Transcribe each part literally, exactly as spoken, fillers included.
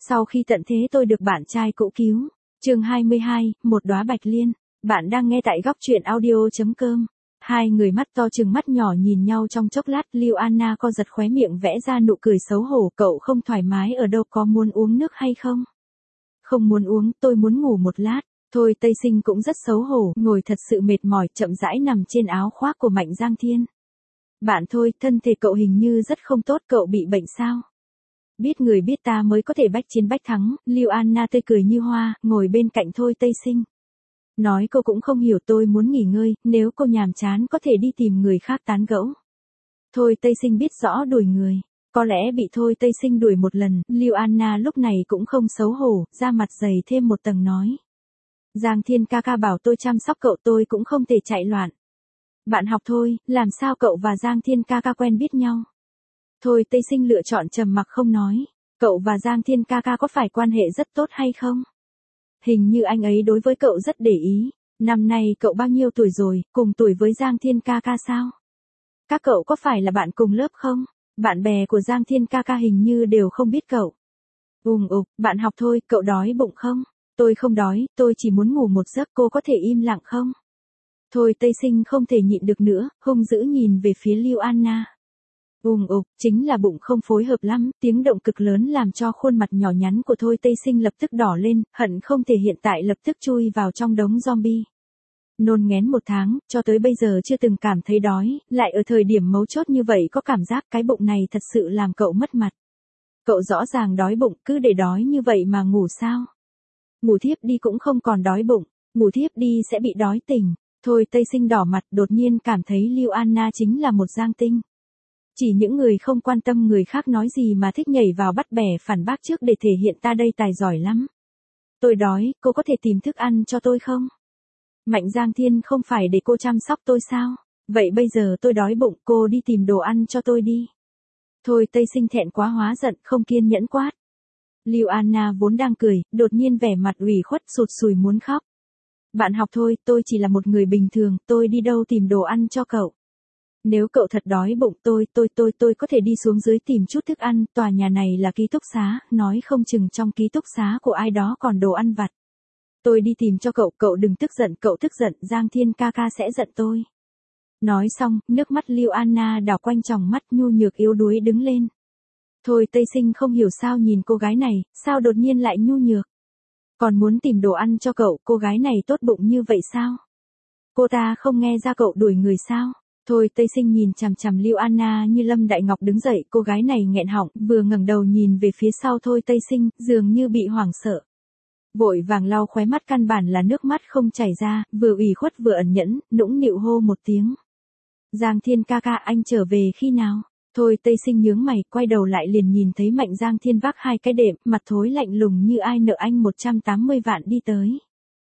Sau khi tận thế tôi được bạn trai cũ cứu. Chương hai mươi hai, một đóa bạch liên. Bạn đang nghe tại góc truyện audio chấm com. Hai người mắt to trừng mắt nhỏ nhìn nhau trong chốc lát, Lưu Anna co giật khóe miệng vẽ ra nụ cười xấu hổ. Cậu không thoải mái ở đâu, có muốn uống nước hay không? Không muốn uống, tôi muốn ngủ một lát. Thôi Tây Sinh cũng rất xấu hổ, ngồi thật sự mệt mỏi, chậm rãi nằm trên áo khoác của Mạnh Giang Thiên. Bạn Thôi, thân thể cậu hình như rất không tốt, cậu bị bệnh sao? Biết người biết ta mới có thể bách chiến bách thắng. Lưu Anna tươi cười như hoa, ngồi bên cạnh Thôi Tây Sinh. Nói cô cũng không hiểu, tôi muốn nghỉ ngơi, nếu cô nhàm chán có thể đi tìm người khác tán gẫu. Thôi Tây Sinh biết rõ đuổi người. Có lẽ bị Thôi Tây Sinh đuổi một lần, Lưu Anna lúc này cũng không xấu hổ, da mặt dày thêm một tầng nói. Giang Thiên ca ca bảo tôi chăm sóc cậu, tôi cũng không thể chạy loạn. Bạn học thôi, làm sao cậu và Giang Thiên ca ca quen biết nhau? Thôi Tây Sinh lựa chọn trầm mặc không nói. Cậu và Giang Thiên ca ca có phải quan hệ rất tốt hay không? Hình như anh ấy đối với cậu rất để ý. Năm nay cậu bao nhiêu tuổi rồi, cùng tuổi với Giang Thiên ca ca sao? Các cậu có phải là bạn cùng lớp không? Bạn bè của Giang Thiên ca ca hình như đều không biết cậu. Ùng ục, bạn học thôi, cậu đói bụng không? Tôi không đói, tôi chỉ muốn ngủ một giấc, cô có thể im lặng không? Thôi Tây Sinh không thể nhịn được nữa, hung dữ nhìn về phía Lưu Anna. Ùng ục, chính là bụng không phối hợp lắm, tiếng động cực lớn làm cho khuôn mặt nhỏ nhắn của Thôi Tây Sinh lập tức đỏ lên, hận không thể hiện tại lập tức chui vào trong đống zombie. Nôn ngén một tháng, cho tới bây giờ chưa từng cảm thấy đói, lại ở thời điểm mấu chốt như vậy có cảm giác cái bụng này thật sự làm cậu mất mặt. Cậu rõ ràng đói bụng, cứ để đói như vậy mà ngủ sao? Ngủ thiếp đi cũng không còn đói bụng, ngủ thiếp đi sẽ bị đói tỉnh. Thôi Tây Sinh đỏ mặt, đột nhiên cảm thấy Lưu Anna chính là một giang tinh. Chỉ những người không quan tâm người khác nói gì mà thích nhảy vào bắt bẻ phản bác trước để thể hiện ta đây tài giỏi lắm. Tôi đói, cô có thể tìm thức ăn cho tôi không? Mạnh Giang Thiên không phải để cô chăm sóc tôi sao? Vậy bây giờ tôi đói bụng, cô đi tìm đồ ăn cho tôi đi. Thôi Tây Sinh thẹn quá hóa giận, không kiên nhẫn quát. Lưu Anna vốn đang cười, đột nhiên vẻ mặt ủy khuất sụt sùi muốn khóc. Bạn học thôi, tôi chỉ là một người bình thường, tôi đi đâu tìm đồ ăn cho cậu. Nếu cậu thật đói bụng tôi, tôi, tôi, tôi có thể đi xuống dưới tìm chút thức ăn, tòa nhà này là ký túc xá, nói không chừng trong ký túc xá của ai đó còn đồ ăn vặt. Tôi đi tìm cho cậu, cậu đừng tức giận, cậu tức giận, Giang Thiên ca ca sẽ giận tôi. Nói xong, nước mắt Lưu Anna đảo quanh tròng mắt, nhu nhược yếu đuối đứng lên. Thôi Tây Sinh không hiểu sao nhìn cô gái này, sao đột nhiên lại nhu nhược. Còn muốn tìm đồ ăn cho cậu, cô gái này tốt bụng như vậy sao? Cô ta không nghe ra cậu đuổi người sao? Thôi Tây Sinh nhìn chằm chằm Lưu Anna như Lâm Đại Ngọc đứng dậy, cô gái này nghẹn họng, vừa ngẩng đầu nhìn về phía sau Thôi Tây Sinh, dường như bị hoảng sợ. Vội vàng lau khóe mắt, căn bản là nước mắt không chảy ra, vừa ủy khuất vừa ẩn nhẫn, nũng nịu hô một tiếng. Giang Thiên ca ca, anh trở về khi nào? Thôi Tây Sinh nhướng mày, quay đầu lại liền nhìn thấy Mạnh Giang Thiên vác hai cái đệm, mặt thối lạnh lùng như ai nợ anh một trăm tám mươi vạn đi tới.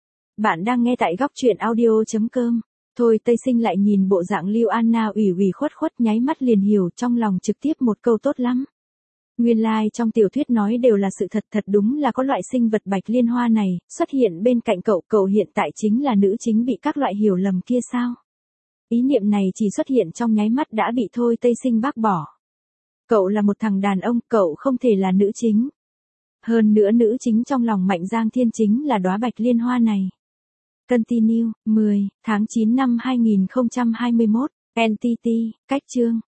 Bạn đang nghe tại góc truyện audio chấm com. Thôi Tây Sinh lại nhìn bộ dạng Lưu Anna ủy ủy khuất khuất, nháy mắt liền hiểu, trong lòng trực tiếp một câu tốt lắm. Nguyên lai like trong tiểu thuyết nói đều là sự thật, thật đúng là có loại sinh vật bạch liên hoa này, xuất hiện bên cạnh cậu, cậu hiện tại chính là nữ chính bị các loại hiểu lầm kia sao? Ý niệm này chỉ xuất hiện trong nháy mắt đã bị Thôi Tây Sinh bác bỏ. Cậu là một thằng đàn ông, cậu không thể là nữ chính. Hơn nữa nữ chính trong lòng Mạnh Giang Thiên chính là đóa bạch liên hoa này. Continue, mười tháng chín năm hai nghìn không trăm hai mươi mốt, en tê tê, cách chương.